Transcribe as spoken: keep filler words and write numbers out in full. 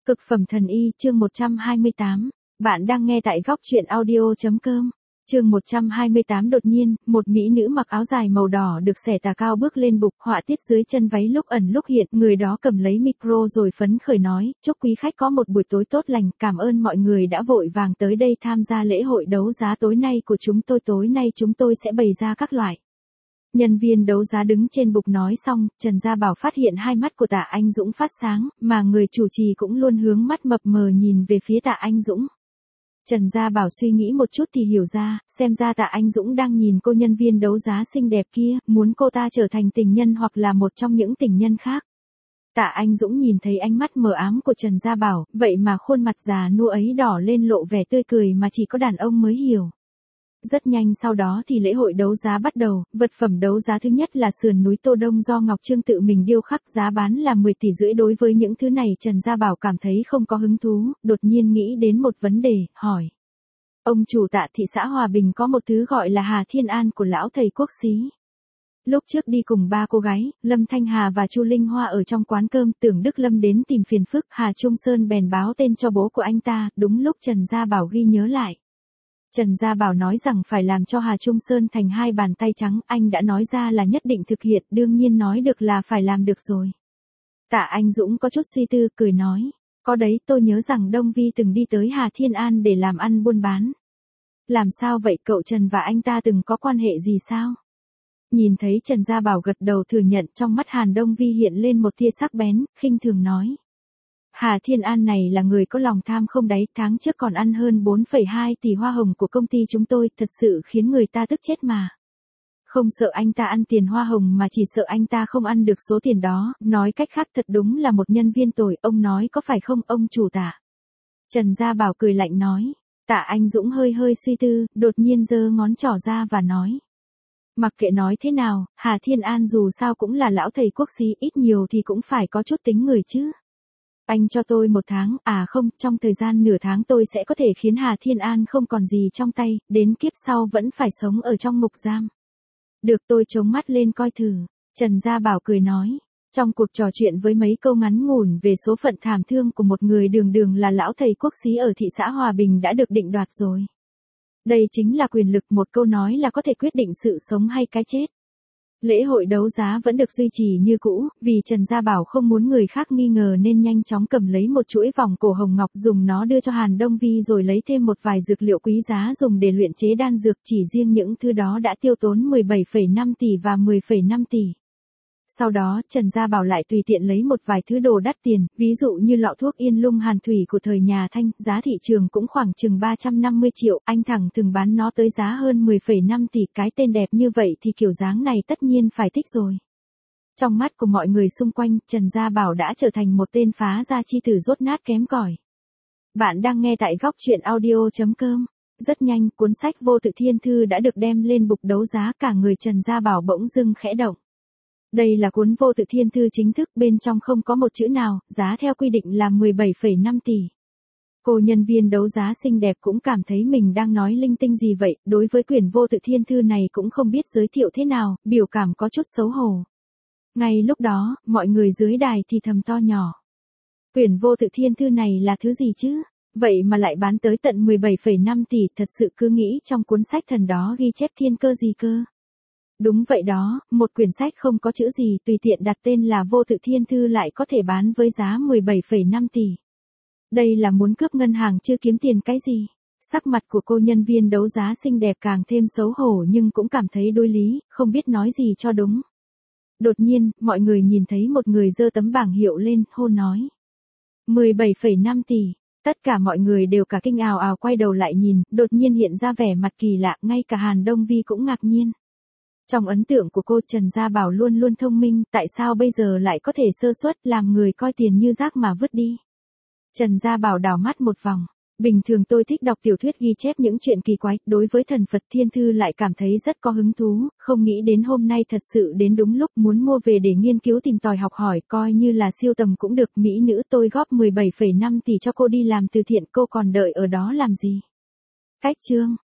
Cực phẩm thần y, chương một trăm hai mươi tám. Bạn đang nghe tại góc truyện audio.com. Chương một trăm hai mươi tám. Đột nhiên, một mỹ nữ mặc áo dài màu đỏ được xẻ tà cao bước lên bục, họa tiết dưới chân váy lúc ẩn lúc hiện, người đó cầm lấy micro rồi phấn khởi nói, chúc quý khách có một buổi tối tốt lành, cảm ơn mọi người đã vội vàng tới đây tham gia lễ hội đấu giá tối nay của chúng tôi. Tối nay chúng tôi sẽ bày ra các loại. Nhân viên đấu giá đứng trên bục nói xong, Trần Gia Bảo phát hiện hai mắt của Tạ Anh Dũng phát sáng, mà người chủ trì cũng luôn hướng mắt mập mờ nhìn về phía Tạ Anh Dũng. Trần Gia Bảo suy nghĩ một chút thì hiểu ra, xem ra Tạ Anh Dũng đang nhìn cô nhân viên đấu giá xinh đẹp kia, muốn cô ta trở thành tình nhân hoặc là một trong những tình nhân khác. Tạ Anh Dũng nhìn thấy ánh mắt mờ ám của Trần Gia Bảo, vậy mà khuôn mặt già nua ấy đỏ lên lộ vẻ tươi cười mà chỉ có đàn ông mới hiểu. Rất nhanh sau đó thì lễ hội đấu giá bắt đầu, vật phẩm đấu giá thứ nhất là sườn núi Tô Đông do Ngọc Trương tự mình điêu khắc, giá bán là mười tỷ rưỡi. Đối với những thứ này Trần Gia Bảo cảm thấy không có hứng thú, đột nhiên nghĩ đến một vấn đề, hỏi. Ông chủ Tạ, thị xã Hòa Bình có một thứ gọi là Hà Thiên An của lão thầy quốc xí. Lúc trước đi cùng ba cô gái, Lâm Thanh Hà và Chu Linh Hoa ở trong quán cơm, tưởng Đức Lâm đến tìm phiền phức, Hà Trung Sơn bèn báo tên cho bố của anh ta, đúng lúc Trần Gia Bảo ghi nhớ lại. Trần Gia Bảo nói rằng phải làm cho Hà Trung Sơn thành hai bàn tay trắng, anh đã nói ra là nhất định thực hiện, đương nhiên nói được là phải làm được rồi. Tạ Anh Dũng có chút suy tư, cười nói, có đấy, tôi nhớ rằng Đông Vi từng đi tới Hà Thiên An để làm ăn buôn bán. Làm sao vậy, cậu Trần và anh ta từng có quan hệ gì sao? Nhìn thấy Trần Gia Bảo gật đầu thừa nhận, trong mắt Hàn Đông Vi hiện lên một tia sắc bén, khinh thường nói. Hà Thiên An này là người có lòng tham không đáy, tháng trước còn ăn hơn bốn phẩy hai tỷ hoa hồng của công ty chúng tôi, thật sự khiến người ta tức chết mà. Không sợ anh ta ăn tiền hoa hồng mà chỉ sợ anh ta không ăn được số tiền đó, nói cách khác thật đúng là một nhân viên tồi, ông nói có phải không ông chủ Tạ? Trần Gia Bảo cười lạnh nói. Tạ Anh Dũng hơi hơi suy tư, đột nhiên giơ ngón trỏ ra và nói. Mặc kệ nói thế nào, Hà Thiên An dù sao cũng là lão thầy quốc xí, ít nhiều thì cũng phải có chút tính người chứ. Anh cho tôi một tháng, à không, trong thời gian nửa tháng tôi sẽ có thể khiến Hà Thiên An không còn gì trong tay, đến kiếp sau vẫn phải sống ở trong ngục giam. Được, tôi chống mắt lên coi thử. Trần Gia Bảo cười nói. Trong cuộc trò chuyện với mấy câu ngắn ngủn về số phận thảm thương của một người đường đường là lão thầy quốc xí ở thị xã Hòa Bình đã được định đoạt rồi. Đây chính là quyền lực, một câu nói là có thể quyết định sự sống hay cái chết. Lễ hội đấu giá vẫn được duy trì như cũ, vì Trần Gia Bảo không muốn người khác nghi ngờ nên nhanh chóng cầm lấy một chuỗi vòng cổ hồng ngọc, dùng nó đưa cho Hàn Đông Vi rồi lấy thêm một vài dược liệu quý giá dùng để luyện chế đan dược, chỉ riêng những thứ đó đã tiêu tốn mười bảy phẩy năm tỷ và mười phẩy năm tỷ. Sau đó, Trần Gia Bảo lại tùy tiện lấy một vài thứ đồ đắt tiền, ví dụ như lọ thuốc Yên Lung Hàn Thủy của thời nhà Thanh, giá thị trường cũng khoảng chừng ba trăm năm mươi triệu, anh thẳng thường bán nó tới giá hơn mười phẩy năm tỷ, cái tên đẹp như vậy thì kiểu dáng này tất nhiên phải thích rồi. Trong mắt của mọi người xung quanh, Trần Gia Bảo đã trở thành một tên phá gia chi tử dốt nát kém cỏi. Bạn đang nghe tại góc truyện audio.com. Rất nhanh, cuốn sách Vô Tự Thiên Thư đã được đem lên bục đấu giá, cả người Trần Gia Bảo bỗng dưng khẽ động. Đây là cuốn Vô Tự Thiên Thư chính thức, bên trong không có một chữ nào, giá theo quy định là mười bảy phẩy năm tỷ. Cô nhân viên đấu giá xinh đẹp cũng cảm thấy mình đang nói linh tinh gì vậy, đối với quyển Vô Tự Thiên Thư này cũng không biết giới thiệu thế nào, biểu cảm có chút xấu hổ. Ngay lúc đó, mọi người dưới đài thì thầm to nhỏ. Quyển Vô Tự Thiên Thư này là thứ gì chứ? Vậy mà lại bán tới tận mười bảy phẩy năm tỷ, thật sự cứ nghĩ trong cuốn sách thần đó ghi chép thiên cơ gì cơ. Đúng vậy đó, một quyển sách không có chữ gì, tùy tiện đặt tên là Vô Tự Thiên Thư lại có thể bán với giá mười bảy phẩy năm tỷ. Đây là muốn cướp ngân hàng chưa kiếm tiền cái gì? Sắc mặt của cô nhân viên đấu giá xinh đẹp càng thêm xấu hổ nhưng cũng cảm thấy đối lý, không biết nói gì cho đúng. Đột nhiên, mọi người nhìn thấy một người giơ tấm bảng hiệu lên, hô nói. mười bảy phẩy năm tỷ. Tất cả mọi người đều cả kinh ào ào quay đầu lại nhìn, đột nhiên hiện ra vẻ mặt kỳ lạ, ngay cả Hàn Đông Vi cũng ngạc nhiên. Trong ấn tượng của cô, Trần Gia Bảo luôn luôn thông minh, tại sao bây giờ lại có thể sơ suất, làm người coi tiền như rác mà vứt đi. Trần Gia Bảo đảo mắt một vòng. Bình thường tôi thích đọc tiểu thuyết ghi chép những chuyện kỳ quái, đối với thần Phật Thiên Thư lại cảm thấy rất có hứng thú, không nghĩ đến hôm nay thật sự đến đúng lúc, muốn mua về để nghiên cứu tìm tòi học hỏi, coi như là siêu tầm cũng được. Mỹ nữ, tôi góp mười bảy phẩy năm tỷ cho cô đi làm từ thiện, cô còn đợi ở đó làm gì? Cách chương.